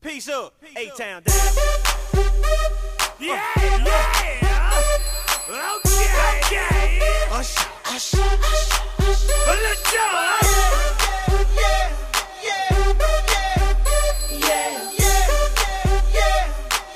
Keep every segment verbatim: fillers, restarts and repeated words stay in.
Peace up, A-Town down. Yeah, yeah. Okay, okay. Usher, usher, usher, usher. Let's go. Yeah, yeah, yeah, yeah, yeah,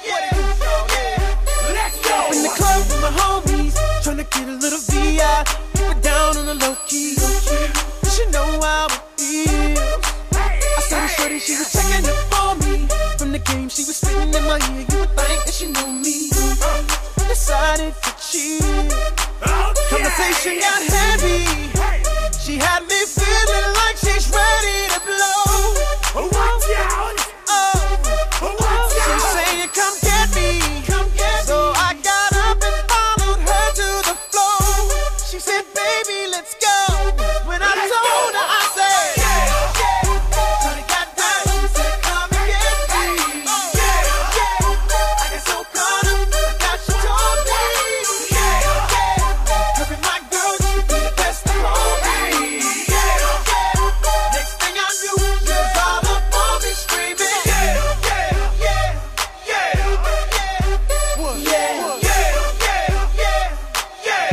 yeah. Let's go. In the club with my homies, tryna get a little V I. Keep it down on the low key. You should know how it feels. I saw the shorty, she was checking up on me. From the game, she was spitting in my ear. You would think that she knew me. Decided to cheat. Conversation got heavy. She had me feeling like she's ready to blow. Watch out. Oh, Watch she's out. saying, come get me. Come get so I got up and followed her to the floor. She said, baby, let's go. When I Let's told go. her, I said, yeah, yeah. So they got down and said, come and get me. Yeah, yeah. I got so caught up, I got you told me. Yeah, yeah. Her and my girl used to be the best of all me. Yeah, yeah. Next thing I knew, she was all up on me screaming. Yeah, yeah, yeah, yeah, yeah. What? Yeah, yeah, yeah, yeah,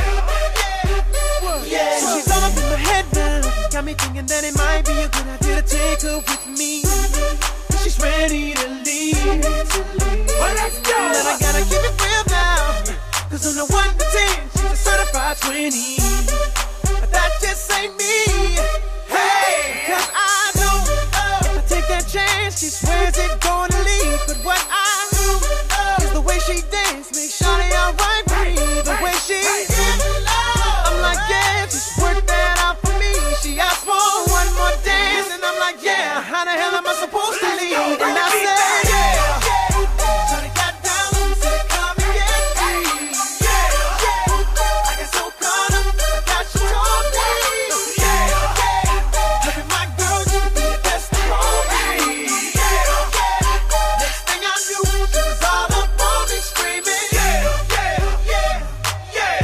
yeah, yeah. So she's all up in my head now. Got me thinking that it might be a good idea to take her with me. She's ready to leave. Well, let's go. But I gotta keep it real now. Cause on the one to ten, she's a certified twenty. But that just ain't me. Hey, cause I know if I take that chance, she swears it's gonna leave. But what I know is the way she dance makes Shawty alright with me. The way she I'm like, yeah, just work that out for me. She asked for one more dance, and I'm like, yeah, how the hell am I supposed to leave? And I said, yeah. So they got down and said, come and get me. Yeah, yeah. I got so caught up, I got you told me. Yeah, yeah. Her and my girl used to be the best of all me. Yeah, yeah. Next thing I knew, she was all up on me screaming. Yeah, yeah, yeah, yeah,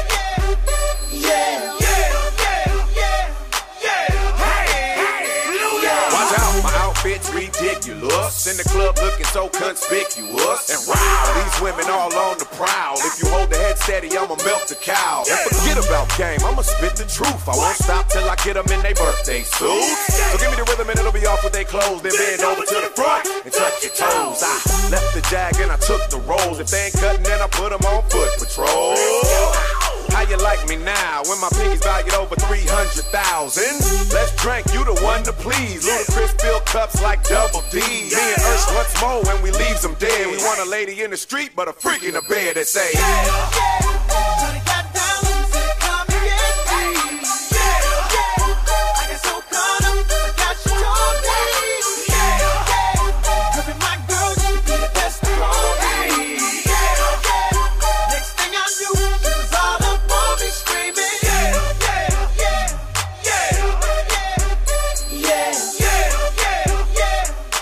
yeah, yeah, yeah, yeah, yeah. Hey, Watch out, my outfit's ridiculous. In the club looking so conspicuous. And wow, these women all on the prowl. If you hold the head steady, I'ma melt the cow. And forget about game, I'ma spit the truth. I won't stop till I get them in their birthday suits. So give me the rhythm and it'll be off with they clothes. Then bend over to the front and touch your toes. I left the jag and I took the rolls. If they ain't cutting, then I put them on foot patrol. How you like me now when my pinky's valued over three hundred thousand? Let's drink, you the one to please. Ludacris fill cups like Double D. Me and Ursh once more when we leaves them dead. We want a lady in the street, but a freak in the bed that say, So they got down and said, come and get me. Yeah, yeah. I got so caught up, I got you told me. Yeah, yeah. Her and my girl used to be the best of all me. Yeah, yeah. Next thing I knew, she was all up on me screaming. Yeah, yeah, yeah, yeah, yeah, yeah, yeah,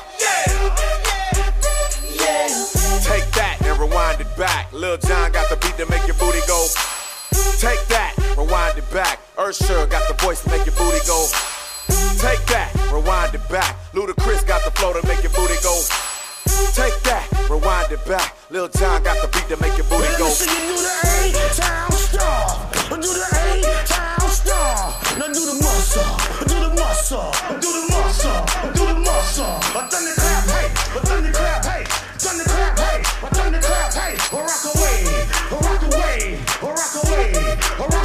yeah, yeah, yeah. take that and rewind it back. Lil Jon got the beat to make your booty go. Take that, rewind it back. Usher got the voice to make your booty go. Take that, rewind it back. Ludacris got the flow to make your booty go. Take that, rewind it back. Lil Jon got the beat to make your booty go. Listen, you do the A-Town star. Do the A-Town star. Now do the muscle. Do the muscle. Do the muscle. Do the muscle. Thunderclap, hey. Thunderclap, hey. Thunderclap, hey. Thunderclap, hey. Rock away. Rock away. Rock away. Rock